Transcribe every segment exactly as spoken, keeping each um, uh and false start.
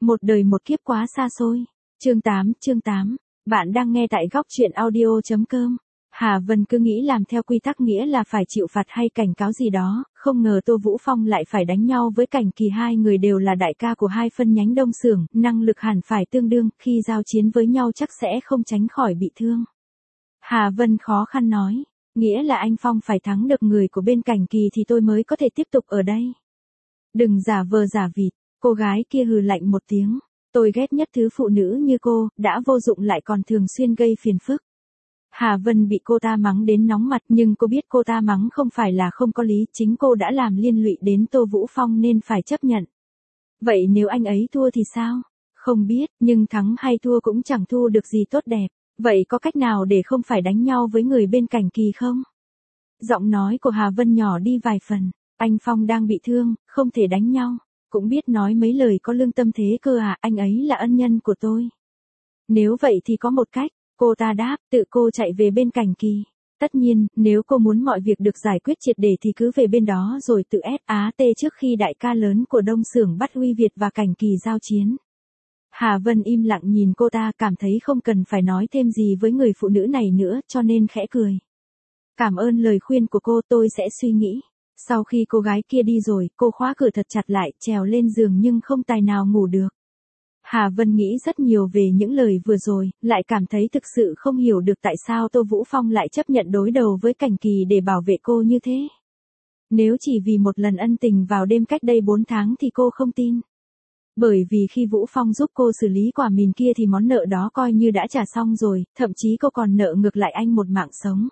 Một đời một kiếp quá xa xôi. Chương tám, chương tám. Bạn đang nghe tại góc truyện audio chấm com. Hà Vân cứ nghĩ làm theo quy tắc nghĩa là phải chịu phạt hay cảnh cáo gì đó, không ngờ Tô Vũ Phong lại phải đánh nhau với Cảnh Kỳ, hai người đều là đại ca của hai phân nhánh Đông Xưởng, năng lực hẳn phải tương đương, khi giao chiến với nhau chắc sẽ không tránh khỏi bị thương. Hà Vân khó khăn nói, nghĩa là anh Phong phải thắng được người của bên Cảnh Kỳ thì tôi mới có thể tiếp tục ở đây. Đừng giả vờ giả vịt, cô gái kia hừ lạnh một tiếng. Tôi ghét nhất thứ phụ nữ như cô, đã vô dụng lại còn thường xuyên gây phiền phức. Hà Vân bị cô ta mắng đến nóng mặt, nhưng cô biết cô ta mắng không phải là không có lý, chính cô đã làm liên lụy đến Tô Vũ Phong nên phải chấp nhận. Vậy nếu anh ấy thua thì sao? Không biết, nhưng thắng hay thua cũng chẳng thu được gì tốt đẹp. Vậy có cách nào để không phải đánh nhau với người bên Cảnh Kỳ không? Giọng nói của Hà Vân nhỏ đi vài phần. Anh Phong đang bị thương, không thể đánh nhau. Cũng biết nói mấy lời có lương tâm thế cơ à, anh ấy là ân nhân của tôi. Nếu vậy thì có một cách, cô ta đáp, tự cô chạy về bên Cảnh Kỳ. Tất nhiên, nếu cô muốn mọi việc được giải quyết triệt để thì cứ về bên đó rồi tự ép á tê trước khi đại ca lớn của Đông Xưởng bắt Huy Việt và Cảnh Kỳ giao chiến. Hà Vân im lặng nhìn cô ta, cảm thấy không cần phải nói thêm gì với người phụ nữ này nữa, cho nên khẽ cười. Cảm ơn lời khuyên của cô, tôi sẽ suy nghĩ. Sau khi cô gái kia đi rồi, cô khóa cửa thật chặt lại, trèo lên giường nhưng không tài nào ngủ được. Hà Vân nghĩ rất nhiều về những lời vừa rồi, lại cảm thấy thực sự không hiểu được tại sao Tô Vũ Phong lại chấp nhận đối đầu với Cảnh Kỳ để bảo vệ cô như thế. Nếu chỉ vì một lần ân tình vào đêm cách đây bốn tháng thì cô không tin. Bởi vì khi Vũ Phong giúp cô xử lý quả mìn kia thì món nợ đó coi như đã trả xong rồi, thậm chí cô còn nợ ngược lại anh một mạng sống.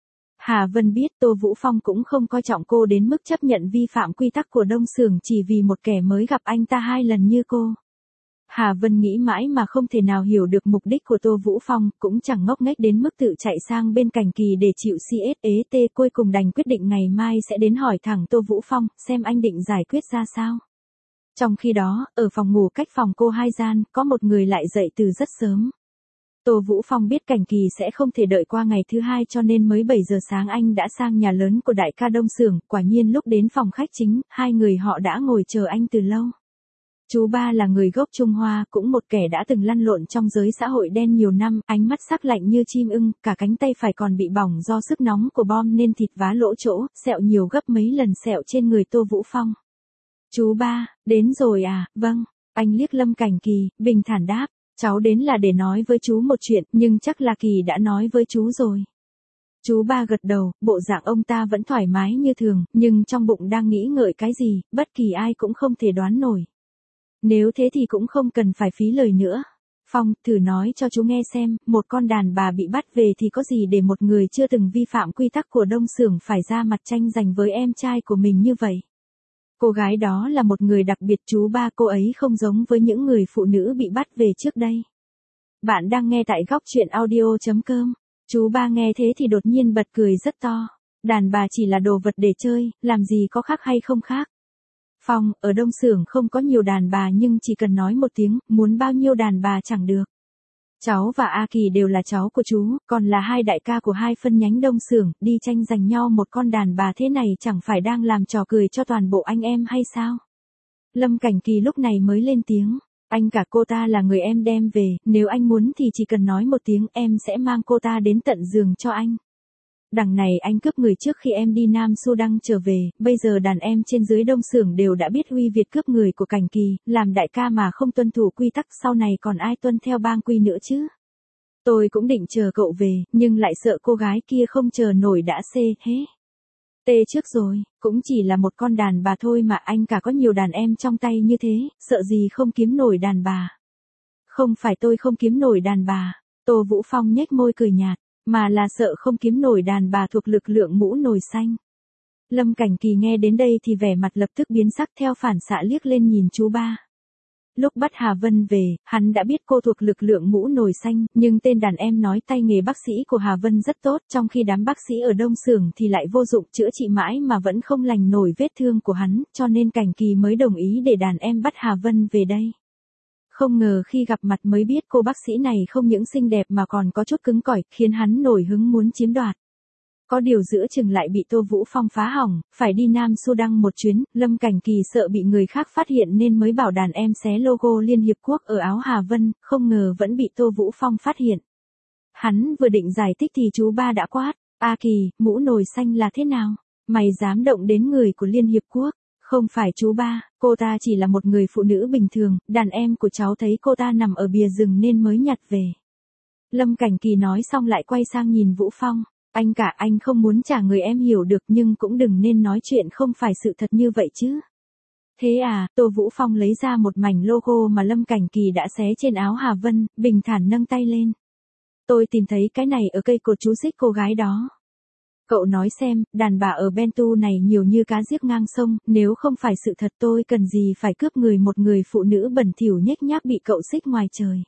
Hà Vân biết Tô Vũ Phong cũng không coi trọng cô đến mức chấp nhận vi phạm quy tắc của Đông Xưởng chỉ vì một kẻ mới gặp anh ta hai lần như cô. Hà Vân nghĩ mãi mà không thể nào hiểu được mục đích của Tô Vũ Phong, cũng chẳng ngốc nghếch đến mức tự chạy sang bên Cảnh Kỳ để chịu xê ét ê tê, cuối cùng đành quyết định ngày mai sẽ đến hỏi thẳng Tô Vũ Phong, xem anh định giải quyết ra sao. Trong khi đó, ở phòng ngủ cách phòng cô hai gian, có một người lại dậy từ rất sớm. Tô Vũ Phong biết Cảnh Kỳ sẽ không thể đợi qua ngày thứ hai cho nên mới bảy giờ sáng anh đã sang nhà lớn của đại ca Đông Xưởng, quả nhiên lúc đến phòng khách chính, hai người họ đã ngồi chờ anh từ lâu. Chú ba là người gốc Trung Hoa, cũng một kẻ đã từng lăn lộn trong giới xã hội đen nhiều năm, ánh mắt sắc lạnh như chim ưng, cả cánh tay phải còn bị bỏng do sức nóng của bom nên thịt vá lỗ chỗ, sẹo nhiều gấp mấy lần sẹo trên người Tô Vũ Phong. Chú ba, đến rồi à, vâng, anh liếc Lâm Cảnh Kỳ, bình thản đáp. Cháu đến là để nói với chú một chuyện, nhưng chắc là Kỳ đã nói với chú rồi. Chú ba gật đầu, bộ dạng ông ta vẫn thoải mái như thường, nhưng trong bụng đang nghĩ ngợi cái gì, bất kỳ ai cũng không thể đoán nổi. Nếu thế thì cũng không cần phải phí lời nữa. Phong, thử nói cho chú nghe xem, một con đàn bà bị bắt về thì có gì để một người chưa từng vi phạm quy tắc của Đông Xưởng phải ra mặt tranh giành với em trai của mình như vậy. Cô gái đó là một người đặc biệt, chú ba, cô ấy không giống với những người phụ nữ bị bắt về trước đây. Bạn đang nghe tại góc truyện audio chấm com. Chú ba nghe thế thì đột nhiên bật cười rất to. Đàn bà chỉ là đồ vật để chơi, làm gì có khác hay không khác. Phong, ở Đông Xưởng không có nhiều đàn bà nhưng chỉ cần nói một tiếng, muốn bao nhiêu đàn bà chẳng được. Cháu và A Kỳ đều là cháu của chú, còn là hai đại ca của hai phân nhánh Đông Xưởng, đi tranh giành nhau một con đàn bà thế này chẳng phải đang làm trò cười cho toàn bộ anh em hay sao? Lâm Cảnh Kỳ lúc này mới lên tiếng, anh cả cô ta là người em đem về, nếu anh muốn thì chỉ cần nói một tiếng em sẽ mang cô ta đến tận giường cho anh. Đằng này anh cướp người trước khi em đi Nam Sudan trở về, bây giờ đàn em trên dưới Đông Xưởng đều đã biết Huy Việt cướp người của Cảnh Kỳ, làm đại ca mà không tuân thủ quy tắc sau này còn ai tuân theo bang quy nữa chứ. Tôi cũng định chờ cậu về, nhưng lại sợ cô gái kia không chờ nổi đã xê hế. Tê trước rồi, cũng chỉ là một con đàn bà thôi mà anh cả có nhiều đàn em trong tay như thế, sợ gì không kiếm nổi đàn bà. Không phải tôi không kiếm nổi đàn bà, Tô Vũ Phong nhếch môi cười nhạt. Mà là sợ không kiếm nổi đàn bà thuộc lực lượng mũ nồi xanh. Lâm Cảnh Kỳ nghe đến đây thì vẻ mặt lập tức biến sắc, theo phản xạ liếc lên nhìn chú ba. Lúc bắt Hà Vân về, hắn đã biết cô thuộc lực lượng mũ nồi xanh, nhưng tên đàn em nói tay nghề bác sĩ của Hà Vân rất tốt, trong khi đám bác sĩ ở Đông Xưởng thì lại vô dụng, chữa trị mãi mà vẫn không lành nổi vết thương của hắn, cho nên Cảnh Kỳ mới đồng ý để đàn em bắt Hà Vân về đây. Không ngờ khi gặp mặt mới biết cô bác sĩ này không những xinh đẹp mà còn có chút cứng cỏi, khiến hắn nổi hứng muốn chiếm đoạt. Có điều giữa chừng lại bị Tô Vũ Phong phá hỏng, phải đi Nam Sudan một chuyến, Lâm Cảnh Kỳ sợ bị người khác phát hiện nên mới bảo đàn em xé logo Liên Hiệp Quốc ở áo Hà Vân, không ngờ vẫn bị Tô Vũ Phong phát hiện. Hắn vừa định giải thích thì chú ba đã quát, A Kỳ, mũ nồi xanh là thế nào? Mày dám động đến người của Liên Hiệp Quốc? Không phải chú ba, cô ta chỉ là một người phụ nữ bình thường, đàn em của cháu thấy cô ta nằm ở bìa rừng nên mới nhặt về. Lâm Cảnh Kỳ nói xong lại quay sang nhìn Vũ Phong. Anh cả, anh không muốn trả người em hiểu được nhưng cũng đừng nên nói chuyện không phải sự thật như vậy chứ. Thế à, Tô Vũ Phong lấy ra một mảnh logo mà Lâm Cảnh Kỳ đã xé trên áo Hà Vân, bình thản nâng tay lên. Tôi tìm thấy cái này ở cây cột chú xích cô gái đó. Cậu nói xem, đàn bà ở Bentu này nhiều như cá giết ngang sông, nếu không phải sự thật tôi cần gì phải cướp người một người phụ nữ bẩn thỉu nhếch nhác bị cậu xích ngoài trời.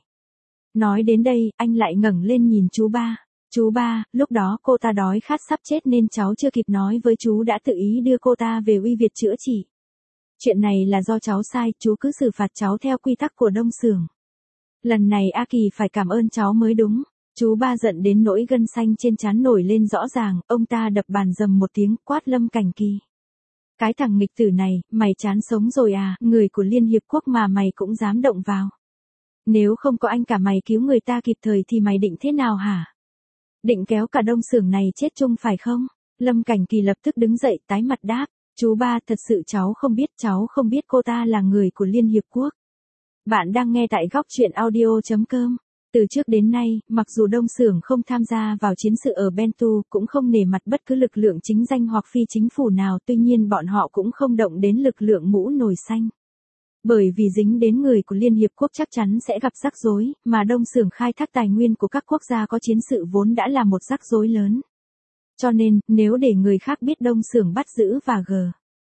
Nói đến đây, anh lại ngẩng lên nhìn chú ba. Chú ba, lúc đó cô ta đói khát sắp chết nên cháu chưa kịp nói với chú đã tự ý đưa cô ta về Uy Việt chữa trị. Chuyện này là do cháu sai, chú cứ xử phạt cháu theo quy tắc của Đông Xưởng. Lần này A Kỳ phải cảm ơn cháu mới đúng. Chú ba giận đến nỗi gân xanh trên trán nổi lên rõ ràng, ông ta đập bàn dầm một tiếng quát Lâm Cảnh Kỳ. Cái thằng nghịch tử này, mày chán sống rồi à, người của Liên Hiệp Quốc mà mày cũng dám động vào. Nếu không có anh cả mày cứu người ta kịp thời thì mày định thế nào hả? Định kéo cả Đông Xưởng này chết chung phải không? Lâm Cảnh Kỳ lập tức đứng dậy tái mặt đáp, chú ba thật sự cháu không biết cháu không biết cô ta là người của Liên Hiệp Quốc. Bạn đang nghe tại góc truyện audio.com. Từ trước đến nay, mặc dù Đông Xưởng không tham gia vào chiến sự ở Bentu, cũng không nể mặt bất cứ lực lượng chính danh hoặc phi chính phủ nào, tuy nhiên bọn họ cũng không động đến lực lượng mũ nồi xanh. Bởi vì dính đến người của Liên Hiệp Quốc chắc chắn sẽ gặp rắc rối, mà Đông Xưởng khai thác tài nguyên của các quốc gia có chiến sự vốn đã là một rắc rối lớn. Cho nên, nếu để người khác biết Đông Xưởng bắt giữ và g.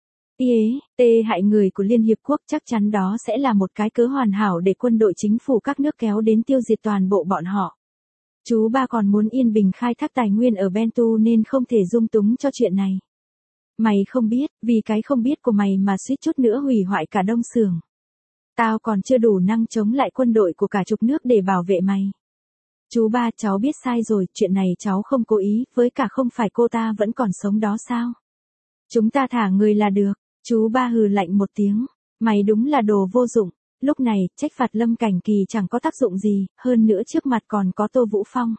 Ê, tê hại người của Liên Hiệp Quốc chắc chắn đó sẽ là một cái cớ hoàn hảo để quân đội chính phủ các nước kéo đến tiêu diệt toàn bộ bọn họ. Chú ba còn muốn yên bình khai thác tài nguyên ở Bentu nên không thể dung túng cho chuyện này. Mày không biết, vì cái không biết của mày mà suýt chút nữa hủy hoại cả Đông Xưởng. Tao còn chưa đủ năng chống lại quân đội của cả chục nước để bảo vệ mày. Chú ba, cháu biết sai rồi, chuyện này cháu không cố ý, với cả không phải cô ta vẫn còn sống đó sao? Chúng ta thả người là được. Chú ba hừ lạnh một tiếng, mày đúng là đồ vô dụng. Lúc này, trách phạt Lâm Cảnh Kỳ chẳng có tác dụng gì, hơn nữa trước mặt còn có Tô Vũ Phong.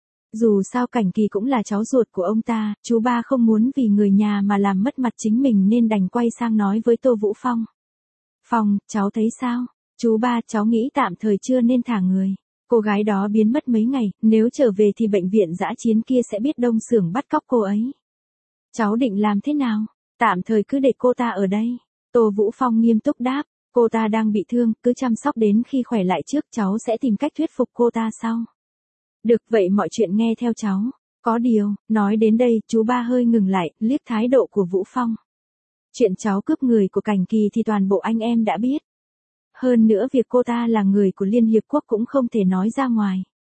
Dù sao Cảnh Kỳ cũng là cháu ruột của ông ta, chú ba không muốn vì người nhà mà làm mất mặt chính mình nên đành quay sang nói với Tô Vũ Phong. Phong, cháu thấy sao? Chú ba, cháu nghĩ tạm thời chưa nên thả người. Cô gái đó biến mất mấy ngày, nếu trở về thì bệnh viện dã chiến kia sẽ biết Đông Xưởng bắt cóc cô ấy. Cháu định làm thế nào? Tạm thời cứ để cô ta ở đây. Tô Vũ Phong nghiêm túc đáp, cô ta đang bị thương, cứ chăm sóc đến khi khỏe lại trước, cháu sẽ tìm cách thuyết phục cô ta sau. Được vậy mọi chuyện nghe theo cháu. Có điều, nói đến đây, chú ba hơi ngừng lại, liếc thái độ của Vũ Phong. Chuyện cháu cướp người của Cảnh Kỳ thì toàn bộ anh em đã biết. Hơn nữa việc cô ta là người của Liên Hiệp Quốc cũng không thể nói ra ngoài.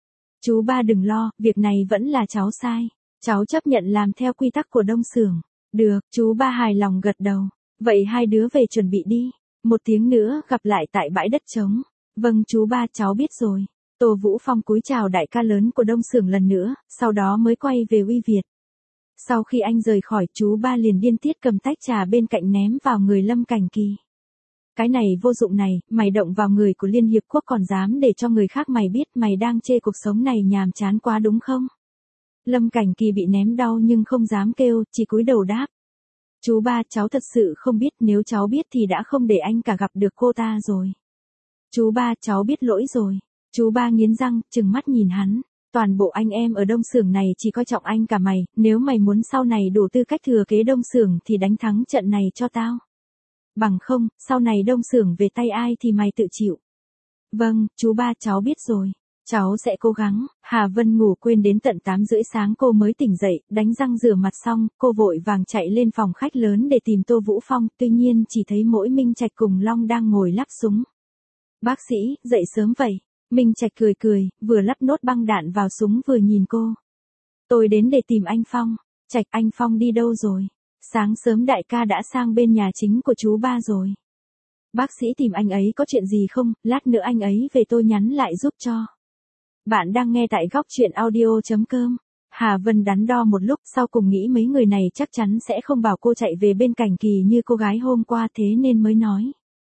Chú ba đừng lo, việc này vẫn là cháu sai. Cháu chấp nhận làm theo quy tắc của Đông Xưởng. Được, chú ba hài lòng gật đầu. Vậy hai đứa về chuẩn bị đi. Một tiếng nữa gặp lại tại bãi đất trống. Vâng chú ba, cháu biết rồi. Tô Vũ Phong cúi chào đại ca lớn của Đông Xưởng lần nữa, sau đó mới quay về Uy Việt. Sau khi anh rời khỏi, chú ba liền điên tiết cầm tách trà bên cạnh ném vào người Lâm Cảnh Kỳ. Cái này vô dụng này, mày động vào người của Liên Hiệp Quốc còn dám để cho người khác mày biết mày đang chê cuộc sống này nhàm chán quá đúng không? Lâm Cảnh Kỳ bị ném đau nhưng không dám kêu, chỉ cúi đầu đáp. Chú ba, cháu thật sự không biết, nếu cháu biết thì đã không để anh cả gặp được cô ta rồi. Chú ba, cháu biết lỗi rồi. Chú ba nghiến răng, trừng mắt nhìn hắn. Toàn bộ anh em ở Đông Xưởng này chỉ coi trọng anh cả mày, nếu mày muốn sau này đủ tư cách thừa kế Đông Xưởng thì đánh thắng trận này cho tao. Bằng không, sau này Đông Xưởng về tay ai thì mày tự chịu. Vâng, chú ba, cháu biết rồi. Cháu sẽ cố gắng. Hà Vân ngủ quên đến tận tám rưỡi sáng cô mới tỉnh dậy, đánh răng rửa mặt xong, cô vội vàng chạy lên phòng khách lớn để tìm Tô Vũ Phong, tuy nhiên chỉ thấy mỗi Minh Trạch cùng Long đang ngồi lắp súng. Bác sĩ, dậy sớm vậy. Minh Trạch cười cười, vừa lắp nốt băng đạn vào súng vừa nhìn cô. Tôi đến để tìm anh Phong. Trạch, anh Phong đi đâu rồi? Sáng sớm đại ca đã sang bên nhà chính của chú ba rồi. Bác sĩ tìm anh ấy có chuyện gì không, lát nữa anh ấy về tôi nhắn lại giúp cho. Bạn đang nghe tại góc truyện audio.com. Hà Vân đắn đo một lúc sau cùng nghĩ mấy người này chắc chắn sẽ không bảo cô chạy về bên Cảnh Kỳ như cô gái hôm qua thế nên mới nói.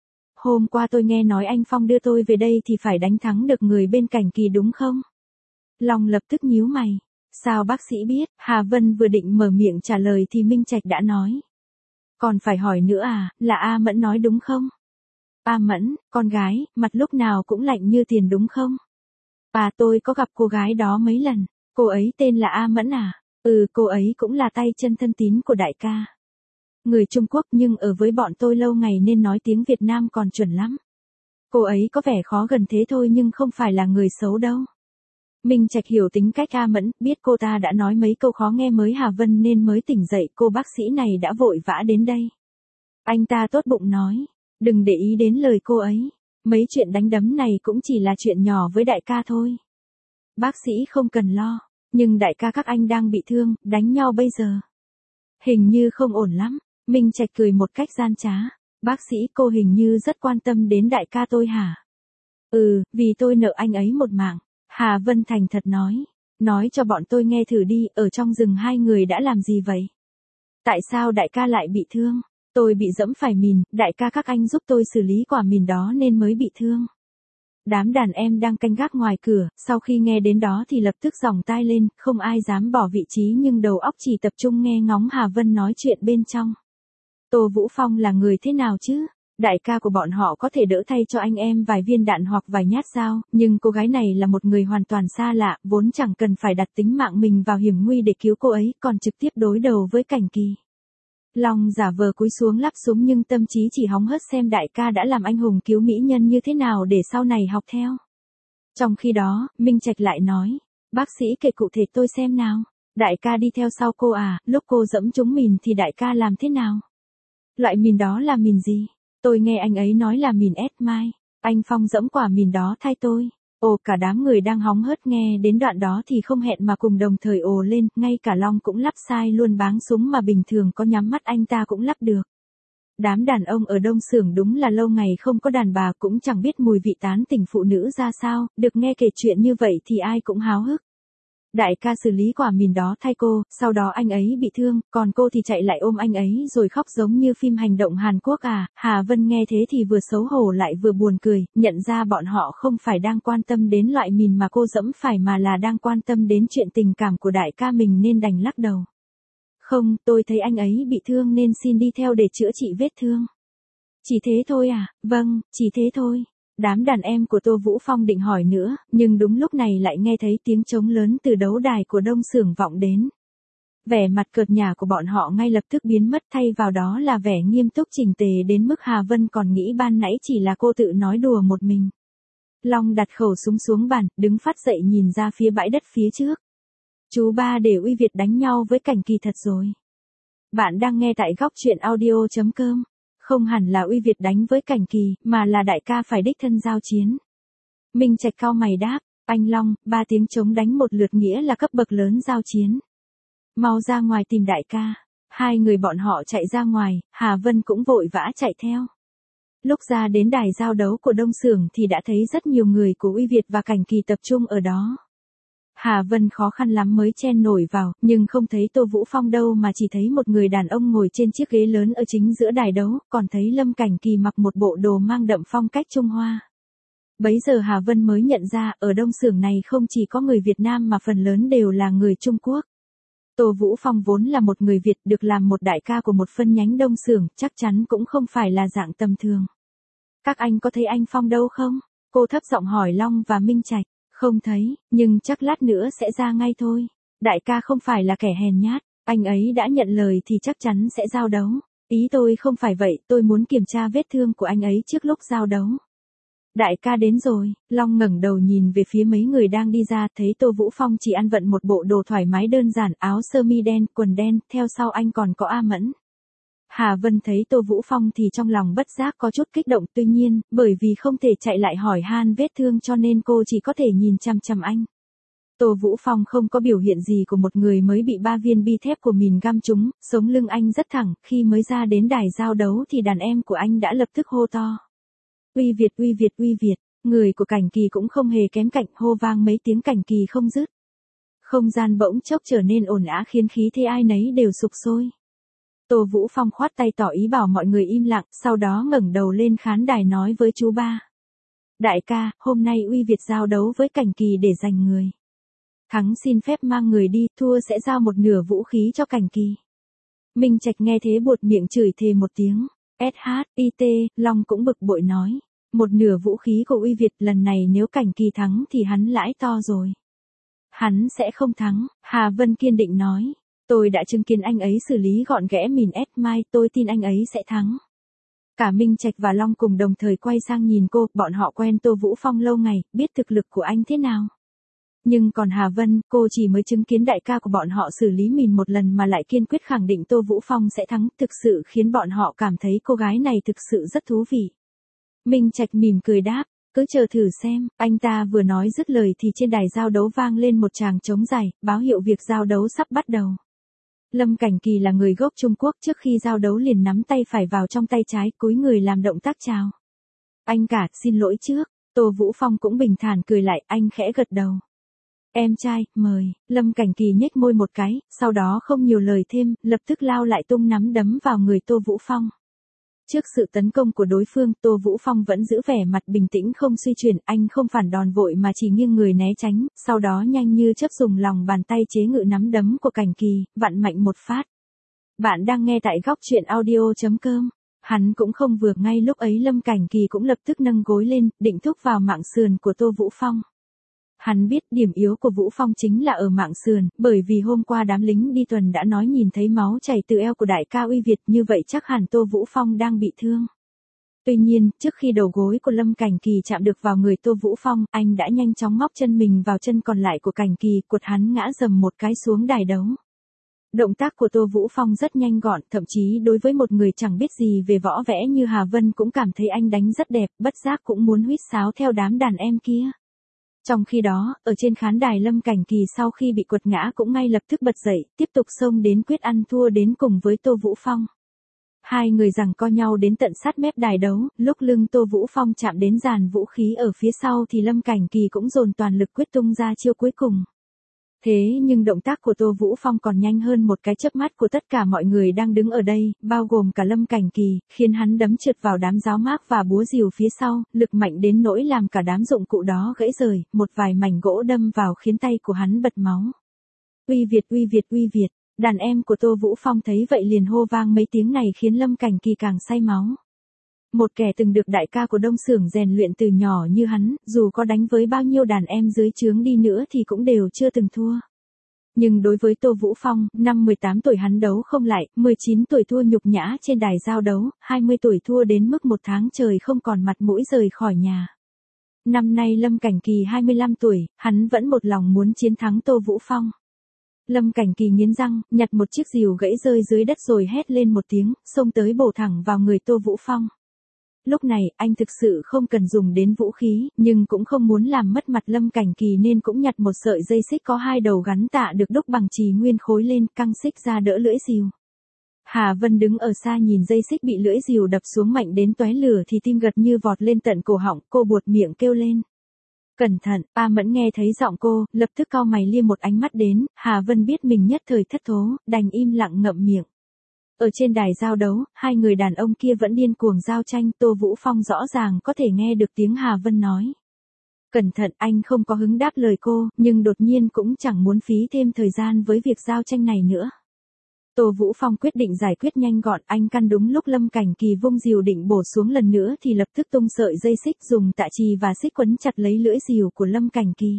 Hôm qua tôi nghe nói anh Phong đưa tôi về đây thì phải đánh thắng được người bên Cảnh Kỳ đúng không? Long lập tức nhíu mày. Sao bác sĩ biết? Hà Vân vừa định mở miệng trả lời thì Minh Trạch đã nói. Còn phải hỏi nữa à, là A Mẫn nói đúng không? A Mẫn, con gái, mặt lúc nào cũng lạnh như tiền đúng không? À tôi có gặp cô gái đó mấy lần. Cô ấy tên là A Mẫn à? Ừ, cô ấy cũng là tay chân thân tín của đại ca. Người Trung Quốc nhưng ở với bọn tôi lâu ngày nên nói tiếng Việt Nam còn chuẩn lắm. Cô ấy có vẻ khó gần thế thôi nhưng không phải là người xấu đâu. Minh Trạch hiểu tính cách A Mẫn, biết cô ta đã nói mấy câu khó nghe mới Hà Vân nên mới tỉnh dậy, cô bác sĩ này đã vội vã đến đây. Anh ta tốt bụng nói, đừng để ý đến lời cô ấy, mấy chuyện đánh đấm này cũng chỉ là chuyện nhỏ với đại ca thôi. Bác sĩ không cần lo, nhưng đại ca các anh đang bị thương, đánh nhau bây giờ. Hình như không ổn lắm, Minh Trạch cười một cách gian trá, bác sĩ cô hình như rất quan tâm đến đại ca tôi hả? Ừ, vì tôi nợ anh ấy một mạng. Hà Vân thành thật nói, nói cho bọn tôi nghe thử đi, ở trong rừng hai người đã làm gì vậy? Tại sao đại ca lại bị thương? Tôi bị dẫm phải mìn, đại ca các anh giúp tôi xử lý quả mìn đó nên mới bị thương. Đám đàn em đang canh gác ngoài cửa, sau khi nghe đến đó thì lập tức giòng tai lên, không ai dám bỏ vị trí nhưng đầu óc chỉ tập trung nghe ngóng Hà Vân nói chuyện bên trong. Tô Vũ Phong là người thế nào chứ? Đại ca của bọn họ có thể đỡ thay cho anh em vài viên đạn hoặc vài nhát dao, nhưng cô gái này là một người hoàn toàn xa lạ, vốn chẳng cần phải đặt tính mạng mình vào hiểm nguy để cứu cô ấy, còn trực tiếp đối đầu với Cảnh Kỳ. Long giả vờ cúi xuống lắp súng nhưng tâm trí chỉ hóng hớt xem đại ca đã làm anh hùng cứu mỹ nhân như thế nào để sau này học theo. Trong khi đó, Minh Trạch lại nói, bác sĩ kể cụ thể tôi xem nào. Đại ca đi theo sau cô à, lúc cô dẫm trúng mìn thì đại ca làm thế nào? Loại mìn đó là mìn gì? Tôi nghe anh ấy nói là mìn ét mai. Anh Phong dẫm quả mìn đó thay tôi. Ồ, cả đám người đang hóng hớt nghe đến đoạn đó thì không hẹn mà cùng đồng thời ồ lên, ngay cả Long cũng lắp sai luôn, báng súng mà bình thường có nhắm mắt anh ta cũng lắp được. Đám đàn ông ở Đông Xưởng đúng là lâu ngày không có đàn bà, cũng chẳng biết mùi vị tán tỉnh phụ nữ ra sao, được nghe kể chuyện như vậy thì ai cũng háo hức. Đại ca xử lý quả mìn đó thay cô, sau đó anh ấy bị thương, còn cô thì chạy lại ôm anh ấy rồi khóc giống như phim hành động Hàn Quốc à. Hà Vân nghe thế thì vừa xấu hổ lại vừa buồn cười, nhận ra bọn họ không phải đang quan tâm đến loại mìn mà cô dẫm phải mà là đang quan tâm đến chuyện tình cảm của đại ca mình nên đành lắc đầu. Không, tôi thấy anh ấy bị thương nên xin đi theo để chữa trị vết thương. Chỉ thế thôi à? Vâng, chỉ thế thôi. Đám đàn em của Tô Vũ Phong định hỏi nữa, nhưng đúng lúc này lại nghe thấy tiếng trống lớn từ đấu đài của Đông Xưởng vọng đến. Vẻ mặt cợt nhả của bọn họ ngay lập tức biến mất, thay vào đó là vẻ nghiêm túc chỉnh tề đến mức Hà Vân còn nghĩ ban nãy chỉ là cô tự nói đùa một mình. Long đặt khẩu súng xuống bàn, đứng phát dậy nhìn ra phía bãi đất phía trước. Chú ba để Uy Việt đánh nhau với Cảnh Kỳ thật rồi. Bạn đang nghe tại góc truyện audio chấm com. Không hẳn là Uy Việt đánh với Cảnh Kỳ, mà là đại ca phải đích thân giao chiến. Minh Trạch cau mày đáp, anh Long, ba tiếng trống đánh một lượt nghĩa là cấp bậc lớn giao chiến. Mau ra ngoài tìm đại ca. Hai người bọn họ chạy ra ngoài, Hà Vân cũng vội vã chạy theo. Lúc ra đến đài giao đấu của Đông Xưởng thì đã thấy rất nhiều người của Uy Việt và Cảnh Kỳ tập trung ở đó. Hà Vân khó khăn lắm mới chen nổi vào, nhưng không thấy Tô Vũ Phong đâu mà chỉ thấy một người đàn ông ngồi trên chiếc ghế lớn ở chính giữa đài đấu, còn thấy Lâm Cảnh Kỳ mặc một bộ đồ mang đậm phong cách Trung Hoa. Bấy giờ Hà Vân mới nhận ra, ở Đông Xưởng này không chỉ có người Việt Nam mà phần lớn đều là người Trung Quốc. Tô Vũ Phong vốn là một người Việt, được làm một đại ca của một phân nhánh Đông Xưởng, chắc chắn cũng không phải là dạng tầm thường. Các anh có thấy anh Phong đâu không? Cô thấp giọng hỏi Long và Minh Trạch. Không thấy, nhưng chắc lát nữa sẽ ra ngay thôi. Đại ca không phải là kẻ hèn nhát, anh ấy đã nhận lời thì chắc chắn sẽ giao đấu. Ý tôi không phải vậy, tôi muốn kiểm tra vết thương của anh ấy trước lúc giao đấu. Đại ca đến rồi, Long ngẩng đầu nhìn về phía mấy người đang đi ra, thấy Tô Vũ Phong chỉ ăn vận một bộ đồ thoải mái đơn giản, áo sơ mi đen, quần đen, theo sau anh còn có A Mẫn. Hà Vân thấy Tô Vũ Phong thì trong lòng bất giác có chút kích động, tuy nhiên, bởi vì không thể chạy lại hỏi han vết thương cho nên cô chỉ có thể nhìn chằm chằm anh. Tô Vũ Phong không có biểu hiện gì của một người mới bị ba viên bi thép của mìn găm trúng, sống lưng anh rất thẳng, khi mới ra đến đài giao đấu thì đàn em của anh đã lập tức hô to. Uy Việt, Uy Việt, Uy Việt, người của Cảnh Kỳ cũng không hề kém cạnh, hô vang mấy tiếng Cảnh Kỳ không dứt. Không gian bỗng chốc trở nên ồn ào khiến khí thế ai nấy đều sục sôi. Tô Vũ Phong khoát tay tỏ ý bảo mọi người im lặng, sau đó ngẩng đầu lên khán đài nói với chú ba. Đại ca, hôm nay Uy Việt giao đấu với Cảnh Kỳ để giành người. Thắng xin phép mang người đi, thua sẽ giao một nửa vũ khí cho Cảnh Kỳ. Minh Trạch nghe thế buột miệng chửi thề một tiếng. ét hát, i tê, Long cũng bực bội nói. Một nửa vũ khí của Uy Việt lần này nếu Cảnh Kỳ thắng thì hắn lãi to rồi. Hắn sẽ không thắng, Hà Vân kiên định nói. Tôi đã chứng kiến anh ấy xử lý gọn ghẽ mìn ép mai, tôi tin anh ấy sẽ thắng. Cả Minh Trạch và Long cùng đồng thời quay sang nhìn cô, bọn họ quen Tô Vũ Phong lâu ngày, biết thực lực của anh thế nào. Nhưng còn Hà Vân, cô chỉ mới chứng kiến đại ca của bọn họ xử lý mìn một lần mà lại kiên quyết khẳng định Tô Vũ Phong sẽ thắng, thực sự khiến bọn họ cảm thấy cô gái này thực sự rất thú vị. Minh Trạch mỉm cười đáp, cứ chờ thử xem, anh ta vừa nói dứt lời thì trên đài giao đấu vang lên một tràng trống dài, báo hiệu việc giao đấu sắp bắt đầu. Lâm Cảnh Kỳ là người gốc Trung Quốc, trước khi giao đấu liền nắm tay phải vào trong tay trái, cúi người làm động tác chào. Anh cả, xin lỗi trước. Tô Vũ Phong cũng bình thản cười lại, anh khẽ gật đầu. Em trai, mời. Lâm Cảnh Kỳ nhếch môi một cái, sau đó không nhiều lời thêm, lập tức lao lại tung nắm đấm vào người Tô Vũ Phong. Trước sự tấn công của đối phương, Tô Vũ Phong vẫn giữ vẻ mặt bình tĩnh không suy chuyển, anh không phản đòn vội mà chỉ nghiêng người né tránh, sau đó nhanh như chớp dùng lòng bàn tay chế ngự nắm đấm của Cảnh Kỳ, vặn mạnh một phát. Bạn đang nghe tại góc truyện audio chấm com. Hắn cũng không vừa, ngay lúc ấy Lâm Cảnh Kỳ cũng lập tức nâng gối lên, định thúc vào mạng sườn của Tô Vũ Phong. Hắn biết điểm yếu của Vũ Phong chính là ở mạng sườn, bởi vì hôm qua đám lính đi tuần đã nói nhìn thấy máu chảy từ eo của đại ca Uy Việt, như vậy chắc hẳn Tô Vũ Phong đang bị thương. Tuy nhiên, trước khi đầu gối của Lâm Cảnh Kỳ chạm được vào người Tô Vũ Phong, anh đã nhanh chóng móc chân mình vào chân còn lại của Cảnh Kỳ, quật hắn ngã dầm một cái xuống đài đấu. Động tác của Tô Vũ Phong rất nhanh gọn, thậm chí đối với một người chẳng biết gì về võ vẽ như Hà Vân cũng cảm thấy anh đánh rất đẹp, bất giác cũng muốn huýt sáo theo đám đàn em kia. Trong khi đó, ở trên khán đài Lâm Cảnh Kỳ sau khi bị quật ngã cũng ngay lập tức bật dậy, tiếp tục xông đến quyết ăn thua đến cùng với Tô Vũ Phong. Hai người giằng co nhau đến tận sát mép đài đấu, lúc lưng Tô Vũ Phong chạm đến dàn vũ khí ở phía sau thì Lâm Cảnh Kỳ cũng dồn toàn lực quyết tung ra chiêu cuối cùng. Thế nhưng động tác của Tô Vũ Phong còn nhanh hơn một cái chớp mắt của tất cả mọi người đang đứng ở đây, bao gồm cả Lâm Cảnh Kỳ, khiến hắn đấm trượt vào đám giáo mác và búa rìu phía sau, lực mạnh đến nỗi làm cả đám dụng cụ đó gãy rời, một vài mảnh gỗ đâm vào khiến tay của hắn bật máu. Uy Việt, Uy Việt, Uy Việt, đàn em của Tô Vũ Phong thấy vậy liền hô vang mấy tiếng này khiến Lâm Cảnh Kỳ càng say máu. Một kẻ từng được đại ca của Đông Xưởng rèn luyện từ nhỏ như hắn, dù có đánh với bao nhiêu đàn em dưới trướng đi nữa thì cũng đều chưa từng thua. Nhưng đối với Tô Vũ Phong, năm mười tám tuổi hắn đấu không lại, mười chín tuổi thua nhục nhã trên đài giao đấu, hai mươi tuổi thua đến mức một tháng trời không còn mặt mũi rời khỏi nhà. Năm nay Lâm Cảnh Kỳ hai mươi lăm tuổi, hắn vẫn một lòng muốn chiến thắng Tô Vũ Phong. Lâm Cảnh Kỳ nghiến răng, nhặt một chiếc rìu gãy rơi dưới đất rồi hét lên một tiếng, xông tới bổ thẳng vào người Tô Vũ Phong. Lúc này, anh thực sự không cần dùng đến vũ khí, nhưng cũng không muốn làm mất mặt Lâm Cảnh Kỳ nên cũng nhặt một sợi dây xích có hai đầu gắn tạ được đúc bằng chì nguyên khối lên, căng xích ra đỡ lưỡi rìu. Hà Vân đứng ở xa nhìn dây xích bị lưỡi rìu đập xuống mạnh đến tóe lửa thì tim gật như vọt lên tận cổ họng, cô buột miệng kêu lên. Cẩn thận, A Mẫn nghe thấy giọng cô, lập tức cau mày liếc một ánh mắt đến, Hà Vân biết mình nhất thời thất thố, đành im lặng ngậm miệng. Ở trên đài giao đấu, hai người đàn ông kia vẫn điên cuồng giao tranh, Tô Vũ Phong rõ ràng có thể nghe được tiếng Hà Vân nói. Cẩn thận, anh không có hứng đáp lời cô, nhưng đột nhiên cũng chẳng muốn phí thêm thời gian với việc giao tranh này nữa. Tô Vũ Phong quyết định giải quyết nhanh gọn, anh căn đúng lúc Lâm Cảnh Kỳ vung rìu định bổ xuống lần nữa thì lập tức tung sợi dây xích dùng tạ chì và xích quấn chặt lấy lưỡi rìu của Lâm Cảnh Kỳ.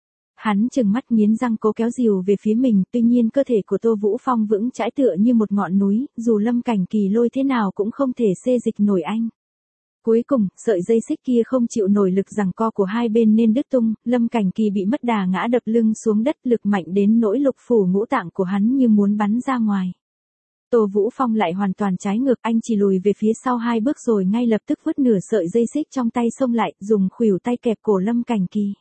Hắn trừng mắt nghiến răng cố kéo rìu về phía mình, tuy nhiên cơ thể của Tô Vũ Phong vững chãi tựa như một ngọn núi, dù Lâm Cảnh Kỳ lôi thế nào cũng không thể xê dịch nổi anh. Cuối cùng, sợi dây xích kia không chịu nổi lực giằng co của hai bên nên đứt tung, Lâm Cảnh Kỳ bị mất đà ngã đập lưng xuống đất, lực mạnh đến nỗi lục phủ ngũ tạng của hắn như muốn bắn ra ngoài. Tô Vũ Phong lại hoàn toàn trái ngược, anh chỉ lùi về phía sau hai bước rồi ngay lập tức vứt nửa sợi dây xích trong tay xông lại, dùng khuỷu tay kẹp cổ Lâm Cảnh Kỳ.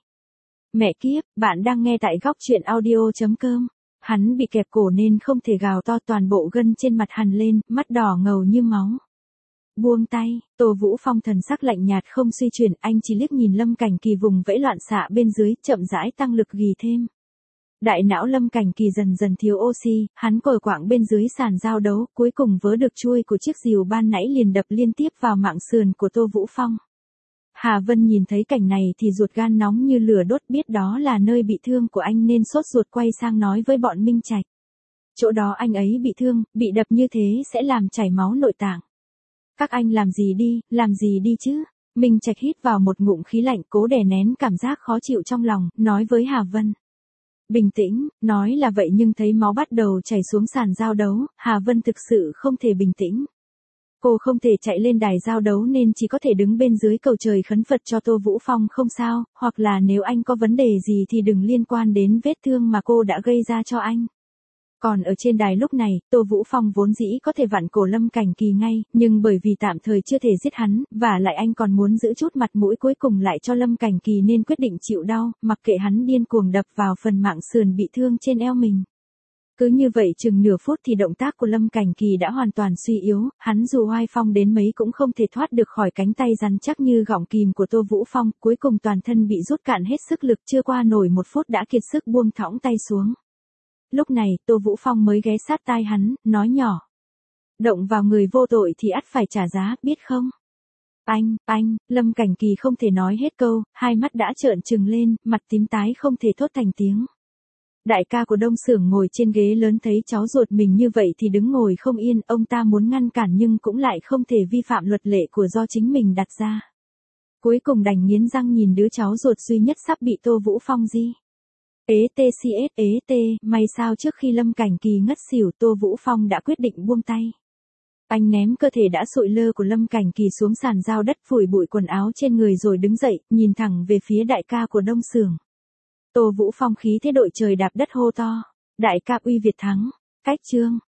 Mẹ kiếp, bạn đang nghe tại góc truyện audio chấm com. Hắn bị kẹp cổ nên không thể gào to, toàn bộ gân trên mặt hằn lên, mắt đỏ ngầu như máu. Buông tay, Tô Vũ Phong thần sắc lạnh nhạt không suy chuyển, anh chỉ liếc nhìn Lâm Cảnh Kỳ vùng vẫy loạn xạ bên dưới, chậm rãi tăng lực ghì thêm. Đại não Lâm Cảnh Kỳ dần dần thiếu oxy, hắn cồi quạng bên dưới sàn giao đấu, cuối cùng vớ được chuôi của chiếc rìu ban nãy liền đập liên tiếp vào mạng sườn của Tô Vũ Phong. Hà Vân nhìn thấy cảnh này thì ruột gan nóng như lửa đốt, biết đó là nơi bị thương của anh nên sốt ruột quay sang nói với bọn Minh Trạch. Chỗ đó anh ấy bị thương, bị đập như thế sẽ làm chảy máu nội tạng. Các anh làm gì đi, làm gì đi chứ? Minh Trạch hít vào một ngụm khí lạnh, cố đè nén cảm giác khó chịu trong lòng, nói với Hà Vân. Bình tĩnh, nói là vậy nhưng thấy máu bắt đầu chảy xuống sàn giao đấu, Hà Vân thực sự không thể bình tĩnh. Cô không thể chạy lên đài giao đấu nên chỉ có thể đứng bên dưới cầu trời khấn Phật cho Tô Vũ Phong không sao, hoặc là nếu anh có vấn đề gì thì đừng liên quan đến vết thương mà cô đã gây ra cho anh. Còn ở trên đài lúc này, Tô Vũ Phong vốn dĩ có thể vặn cổ Lâm Cảnh Kỳ ngay, nhưng bởi vì tạm thời chưa thể giết hắn, và lại anh còn muốn giữ chút mặt mũi cuối cùng lại cho Lâm Cảnh Kỳ nên quyết định chịu đau, mặc kệ hắn điên cuồng đập vào phần mạng sườn bị thương trên eo mình. Cứ như vậy chừng nửa phút thì động tác của Lâm Cảnh Kỳ đã hoàn toàn suy yếu, hắn dù oai phong đến mấy cũng không thể thoát được khỏi cánh tay rắn chắc như gọng kìm của Tô Vũ Phong, cuối cùng toàn thân bị rút cạn hết sức lực, chưa qua nổi một phút đã kiệt sức buông thõng tay xuống. Lúc này, Tô Vũ Phong mới ghé sát tai hắn, nói nhỏ. Động vào người vô tội thì ắt phải trả giá, biết không? Anh, anh, Lâm Cảnh Kỳ không thể nói hết câu, hai mắt đã trợn trừng lên, mặt tím tái không thể thốt thành tiếng. Đại ca của Đông Xưởng ngồi trên ghế lớn thấy cháu ruột mình như vậy thì đứng ngồi không yên, ông ta muốn ngăn cản nhưng cũng lại không thể vi phạm luật lệ của do chính mình đặt ra. Cuối cùng đành nghiến răng nhìn đứa cháu ruột duy nhất sắp bị Tô Vũ Phong di. Ế tê xê ét ế tê, may sao trước khi Lâm Cảnh Kỳ ngất xỉu Tô Vũ Phong đã quyết định buông tay. Anh ném cơ thể đã sụi lơ của Lâm Cảnh Kỳ xuống sàn giao đất, phủi bụi quần áo trên người rồi đứng dậy, nhìn thẳng về phía đại ca của Đông Xưởng. Tô Vũ Phong khí thế đội trời đạp đất hô to. Đại ca uy Việt thắng. Cách chương.